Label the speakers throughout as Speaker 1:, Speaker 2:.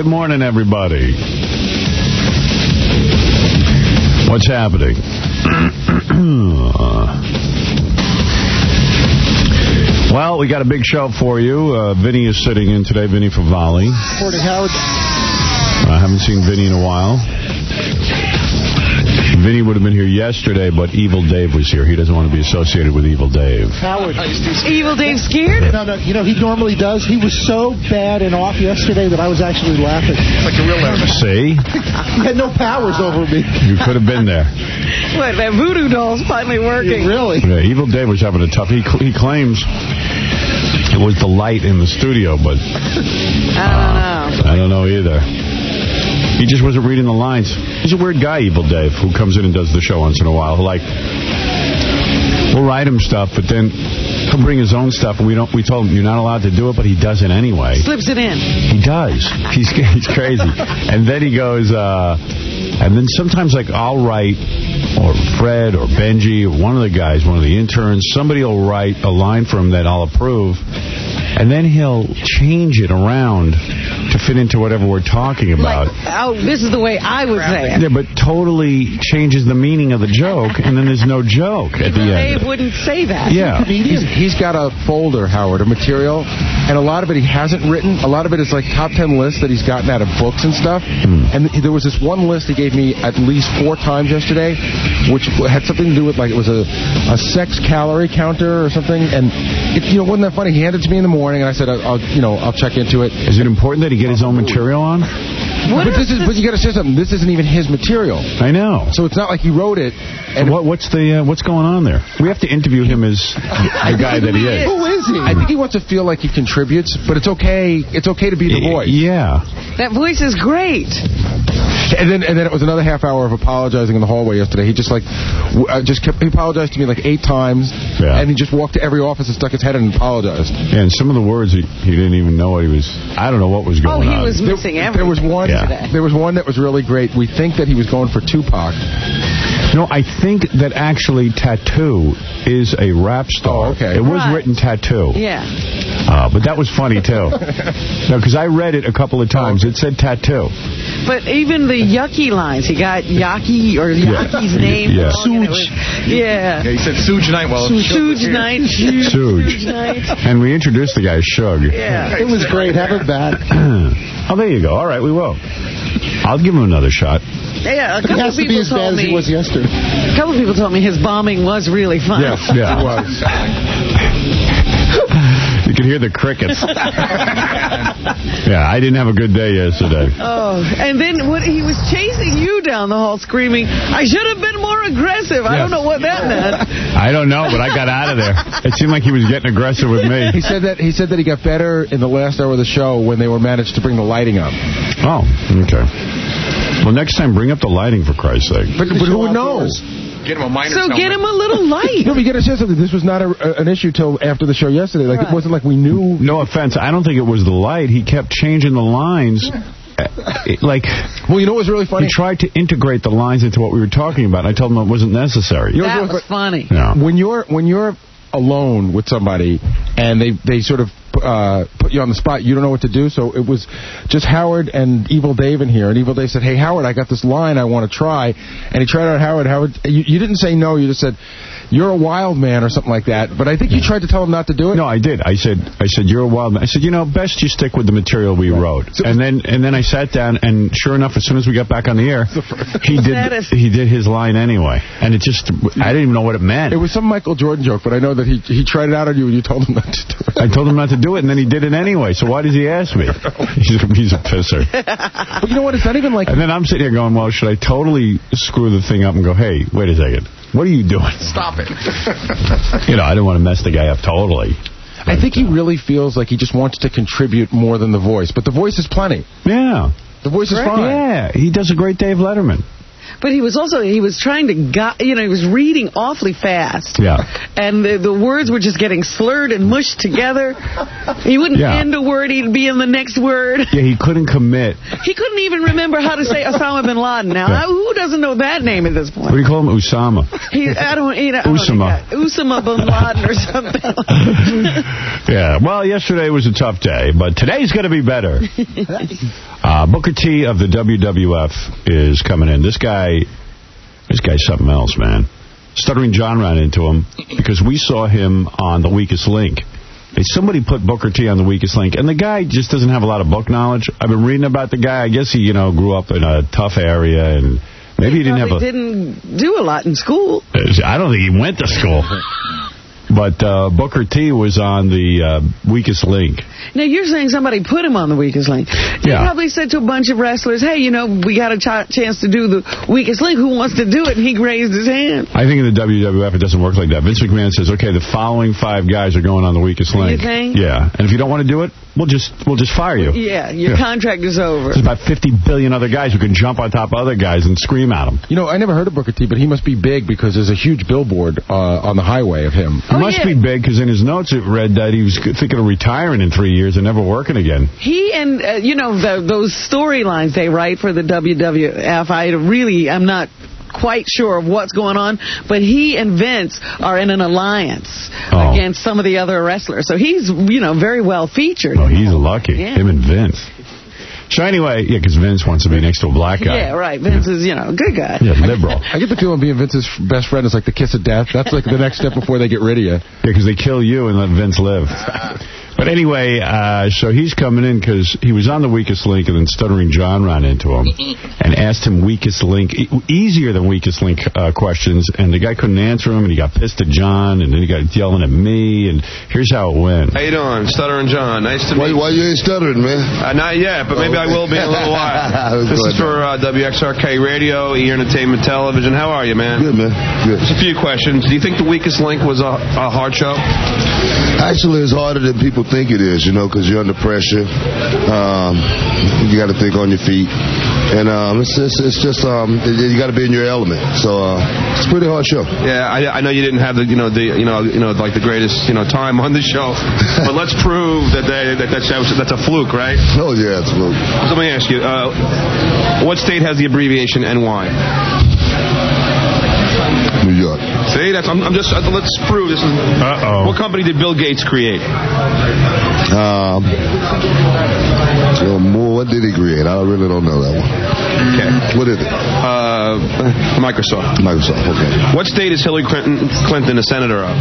Speaker 1: Good morning, everybody. What's happening? Well, we got a big show for you. Vinny is sitting in today. Vinny from Volley.
Speaker 2: Morning, Howard.
Speaker 1: I haven't seen Vinny in a while. Vinny would have been here yesterday, but Evil Dave was here. He doesn't want to be associated with Evil Dave.
Speaker 2: Howard.
Speaker 3: Evil Dave scared?
Speaker 2: No, you know, he normally does. He was so bad and off yesterday that I was actually laughing.
Speaker 4: It's like a real letter.
Speaker 1: See?
Speaker 2: He had no powers over me.
Speaker 1: You could have been there.
Speaker 3: What, that voodoo doll's finally working.
Speaker 2: Yeah, really?
Speaker 1: Yeah, Evil Dave was having a tough... He claims it was the light in the studio, but... I don't know either. He just wasn't reading the lines. He's a weird guy, Evil Dave, who comes in and does the show once in a while. Like, we'll write him stuff, but then he'll bring his own stuff, and we told him, you're not allowed to do it, but he does it anyway.
Speaker 3: Slips it in.
Speaker 1: He does. He's crazy. And then he goes, and then sometimes, like, I'll write, or Fred, or Benji, or one of the guys, one of the interns, somebody will write a line for him that I'll approve, and then he'll change it around to fit into whatever we're talking about.
Speaker 3: Like, this is the way I would say it.
Speaker 1: Yeah, but totally changes the meaning of the joke, and then there's no joke at the end.
Speaker 3: Dave wouldn't say that.
Speaker 1: Yeah.
Speaker 4: He's got a folder, Howard, of material, and a lot of it he hasn't written. A lot of it is like top 10 lists that he's gotten out of books and stuff. And there was this one list he gave me at least 4 times yesterday, which had something to do with, like, it was a sex calorie counter or something. And it, wasn't that funny? He handed it to me in the morning, and I said, I'll check into it.
Speaker 1: Is it important that he get his own material on?
Speaker 4: But you got to say something. This isn't even his material.
Speaker 1: I know.
Speaker 4: So it's not like he wrote it.
Speaker 1: And what's going on there? We have to interview him as the guy that he is.
Speaker 4: Who is he? I think he wants to feel like he contributes, but it's okay. It's okay to be the voice.
Speaker 1: Yeah.
Speaker 3: That voice is great.
Speaker 4: And then it was another half hour of apologizing in the hallway yesterday. He just he apologized to me like 8 times, and he just walked to every office and stuck his head in and apologized.
Speaker 1: Yeah, and some of the words he didn't even know what he was. I don't know what was going on.
Speaker 3: Oh, he was missing everything.
Speaker 4: There was one that was really great. We think that he was going for Tupac.
Speaker 1: No, I think that actually Tattoo is a rap star.
Speaker 4: Oh, okay.
Speaker 1: It was written Tattoo.
Speaker 3: Yeah.
Speaker 1: But that was funny, too. No, because I read it a couple of times. It said Tattoo.
Speaker 3: But even the Yucky lines, he got Yaki, or Yaki's name.
Speaker 1: Yeah.
Speaker 3: Suge. Yeah.
Speaker 4: He said Suge Knight. Well,
Speaker 3: Suge Knight.
Speaker 1: Suge. And we introduced the guy as Shug.
Speaker 3: Yeah.
Speaker 2: It was great. Have it back.
Speaker 1: Oh, there you go. All right, we will. I'll give him another shot.
Speaker 3: Yeah, a couple
Speaker 2: It has to be as bad as he was yesterday.
Speaker 3: A couple of people told me his bombing was really fun.
Speaker 1: Yes, yeah. It was. You could hear the crickets. Yeah, I didn't have a good day yesterday.
Speaker 3: Oh, and then he was chasing you down the hall screaming, I should have been more aggressive. I don't know what that meant.
Speaker 1: I don't know, but I got out of there. It seemed like he was getting aggressive with me.
Speaker 4: He said that he got better in the last hour of the show when they managed to bring the lighting up.
Speaker 1: Oh, okay. Well, next time, bring up the lighting, for Christ's sake.
Speaker 4: But who would know?
Speaker 5: Get him a miner's
Speaker 3: helmet. Get him a little light.
Speaker 4: No, but you got to say something. This was not an issue till after the show yesterday. Like, it wasn't like we knew.
Speaker 1: No offense. I don't think it was the light. He kept changing the lines.
Speaker 4: Well, you know what was really funny?
Speaker 1: He tried to integrate the lines into what we were talking about. And I told him it wasn't necessary.
Speaker 3: That was funny.
Speaker 1: Yeah.
Speaker 4: When you're alone with somebody and they sort of put you on the spot, you don't know what to do. So it was just Howard and Evil Dave in here, and Evil Dave said, hey, Howard, I got this line I want to try. And he tried out Howard. You didn't say no, you just said, you're a wild man or something like that. But I think you tried to tell him not to do it.
Speaker 1: No, I did. I said, you're a wild man. I said, best you stick with the material we wrote. So, and then I sat down, and sure enough, as soon as we got back on the air, he did his line anyway. And it just, I didn't even know what it meant.
Speaker 4: It was some Michael Jordan joke, but I know that he tried it out on you, and you told him not to do it.
Speaker 1: I told him not to do it, and then he did it anyway. So why does he ask me? He's a pisser.
Speaker 4: But you know what? It's not even like...
Speaker 1: And then I'm sitting here going, well, should I totally screw the thing up and go, hey, wait a second. What are you doing?
Speaker 5: Stop it.
Speaker 1: I didn't want to mess the guy up totally.
Speaker 4: I think he really feels like he just wants to contribute more than the voice. But the voice is plenty.
Speaker 1: Yeah.
Speaker 4: The voice is fine.
Speaker 1: Yeah. He does a great Dave Letterman.
Speaker 3: But he was trying to, he was reading awfully fast.
Speaker 1: Yeah.
Speaker 3: And the words were just getting slurred and mushed together. He wouldn't end a word, he'd be in the next word.
Speaker 1: Yeah, he couldn't commit.
Speaker 3: He couldn't even remember how to say Osama bin Laden. Now, who doesn't know that name at this point?
Speaker 1: What do you call him? Usama.
Speaker 3: Usama bin Laden or something.
Speaker 1: Yeah, well, yesterday was a tough day, but today's going to be better. Booker T of the WWF is coming in. This guy's something else, man. Stuttering John ran into him because we saw him on The Weakest Link. Somebody put Booker T on The Weakest Link, and the guy just doesn't have a lot of book knowledge. I've been reading about the guy. I guess he, grew up in a tough area, and maybe he didn't
Speaker 3: do a lot in school.
Speaker 1: I don't think he went to school. But Booker T was on the Weakest Link.
Speaker 3: Now, you're saying somebody put him on the Weakest Link. They probably said to a bunch of wrestlers, hey, we got a chance to do the Weakest Link. Who wants to do it? And he raised his hand.
Speaker 1: I think in the WWF it doesn't work like that. Vince McMahon says, okay, the following 5 guys are going on the Weakest Link.
Speaker 3: You think?
Speaker 1: Yeah. And if you don't want to do it, we'll just fire you.
Speaker 3: Yeah, your contract is over.
Speaker 1: There's about 50 billion other guys who can jump on top of other guys and scream at them.
Speaker 4: I never heard of Booker T, but he must be big because there's a huge billboard on the highway of him.
Speaker 1: He must be big because in his notes it read that he was thinking of retiring in 3 years and never working again.
Speaker 3: He and, those storylines they write for the WWF, I'm not quite sure of what's going on, but he and Vince are in an alliance against some of the other wrestlers. So he's, very well featured.
Speaker 1: Oh, he's lucky. Yeah. Him and Vince. So anyway, because Vince wants to be next to a black guy.
Speaker 3: Yeah, right. Vince is, a good guy.
Speaker 1: Yeah, liberal.
Speaker 4: I get the feeling being Vince's best friend is like the kiss of death. That's like the next step before they get rid of you.
Speaker 1: Yeah, because they kill you and let Vince live. But anyway, so he's coming in because he was on the Weakest Link, and then Stuttering John ran into him and asked him Weakest Link, easier than Weakest Link questions, and the guy couldn't answer him, and he got pissed at John, and then he got yelling at me, and here's how it went.
Speaker 5: How you doing? Stuttering John. Nice to meet you.
Speaker 6: Why you ain't stuttering, man?
Speaker 5: Not yet, but maybe I will be in a little while. This is for WXRK Radio, E! Entertainment Television. How are you, man?
Speaker 6: Good, man. Good.
Speaker 5: Just a few questions. Do you think the Weakest Link was a hard show?
Speaker 6: Actually, it's harder than people think it is, because you're under pressure. You got to think on your feet. And it's just you got to be in your element. So it's a pretty hard show.
Speaker 5: Yeah, I know you didn't have the greatest time on the show, but let's prove that's a fluke, right?
Speaker 6: Oh yeah, it's a fluke.
Speaker 5: So let me ask you, what state has the abbreviation NY?
Speaker 6: New York.
Speaker 5: See, let's prove this is. What company did Bill Gates create?
Speaker 6: What did he create? I really don't know that one.
Speaker 5: Okay.
Speaker 6: What is it?
Speaker 5: Microsoft.
Speaker 6: Microsoft, okay.
Speaker 5: What state is Hillary Clinton a senator of?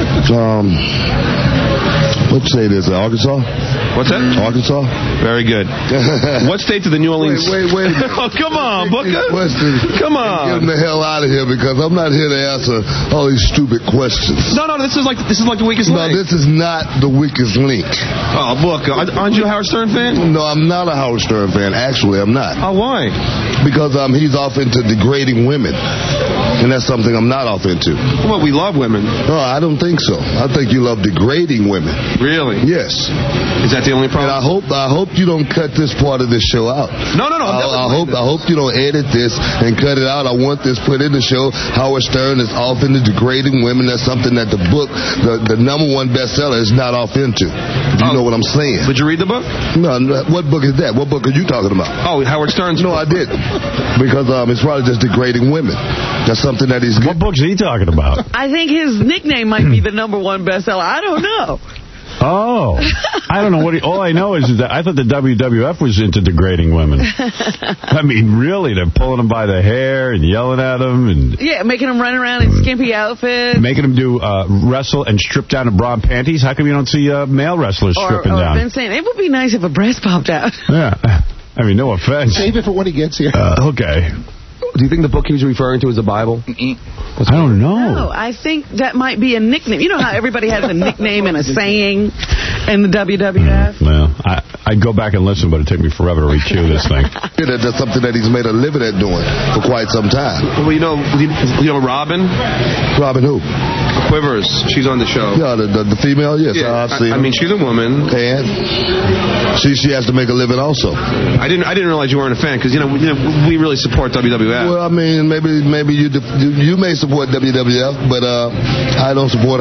Speaker 6: What state is it? Arkansas?
Speaker 5: What's that?
Speaker 6: Arkansas?
Speaker 5: Very good. What state did the New Orleans...
Speaker 6: Wait.
Speaker 5: Oh, come on, Booker. Come on.
Speaker 6: Get the hell out of here, because I'm not here to answer all these stupid questions.
Speaker 5: No, this is like the Weakest Link.
Speaker 6: No, this is not the Weakest Link.
Speaker 5: Oh, Booker, aren't you a Howard Stern fan?
Speaker 6: No, I'm not a Howard Stern fan. Actually, I'm not.
Speaker 5: Oh, why?
Speaker 6: Because he's off into degrading women. And that's something I'm not off into.
Speaker 5: Well, we love women.
Speaker 6: No, I don't think so. I think you love degrading women.
Speaker 5: Really?
Speaker 6: Yes.
Speaker 5: Is that the only problem?
Speaker 6: And I hope you don't cut this part of this show out.
Speaker 5: No.
Speaker 6: I hope you don't edit this and cut it out. I want this put in the show. Howard Stern is off into degrading women. That's something that the book, the #1 bestseller, is not off into. You know what I'm saying?
Speaker 5: Did you read the book?
Speaker 6: No. What book is that? What book are you talking about?
Speaker 5: Oh, Howard Stern's book.
Speaker 6: No, I didn't. Because it's probably just degrading women. That's something that he's...
Speaker 1: What book's he talking about?
Speaker 3: I think his nickname might be the #1 bestseller. I don't know.
Speaker 1: Oh, I don't know what all I know is that I thought the WWF was into degrading women. I mean, really, they're pulling them by the hair and yelling at them. And
Speaker 3: making them run around in skimpy outfits.
Speaker 1: Making them do wrestle and strip down to bra and panties. How come you don't see male wrestlers stripping down?
Speaker 3: Or saying, it would be nice if a breast popped out.
Speaker 1: Yeah. I mean, no offense.
Speaker 2: Save it for when he gets here.
Speaker 1: Okay.
Speaker 5: Do you think the book he was referring to is the Bible?
Speaker 1: I don't know.
Speaker 3: No, I think that might be a nickname. You know how everybody has a nickname and a saying in the WWF?
Speaker 1: Well, I'd go back and listen, but it'd take me forever to rechew this thing.
Speaker 6: That's something that he's made a living at doing for quite some time.
Speaker 5: Well, you know Robin?
Speaker 6: Robin who?
Speaker 5: Quivers. She's on the show.
Speaker 6: Yeah, the female, yes.
Speaker 5: Yeah,
Speaker 6: I've seen
Speaker 5: I mean, she's a woman.
Speaker 6: And she has to make a living also.
Speaker 5: I didn't realize you weren't a fan, because, we really support WWF.
Speaker 6: Well, I mean, maybe you may support WWF, but I don't support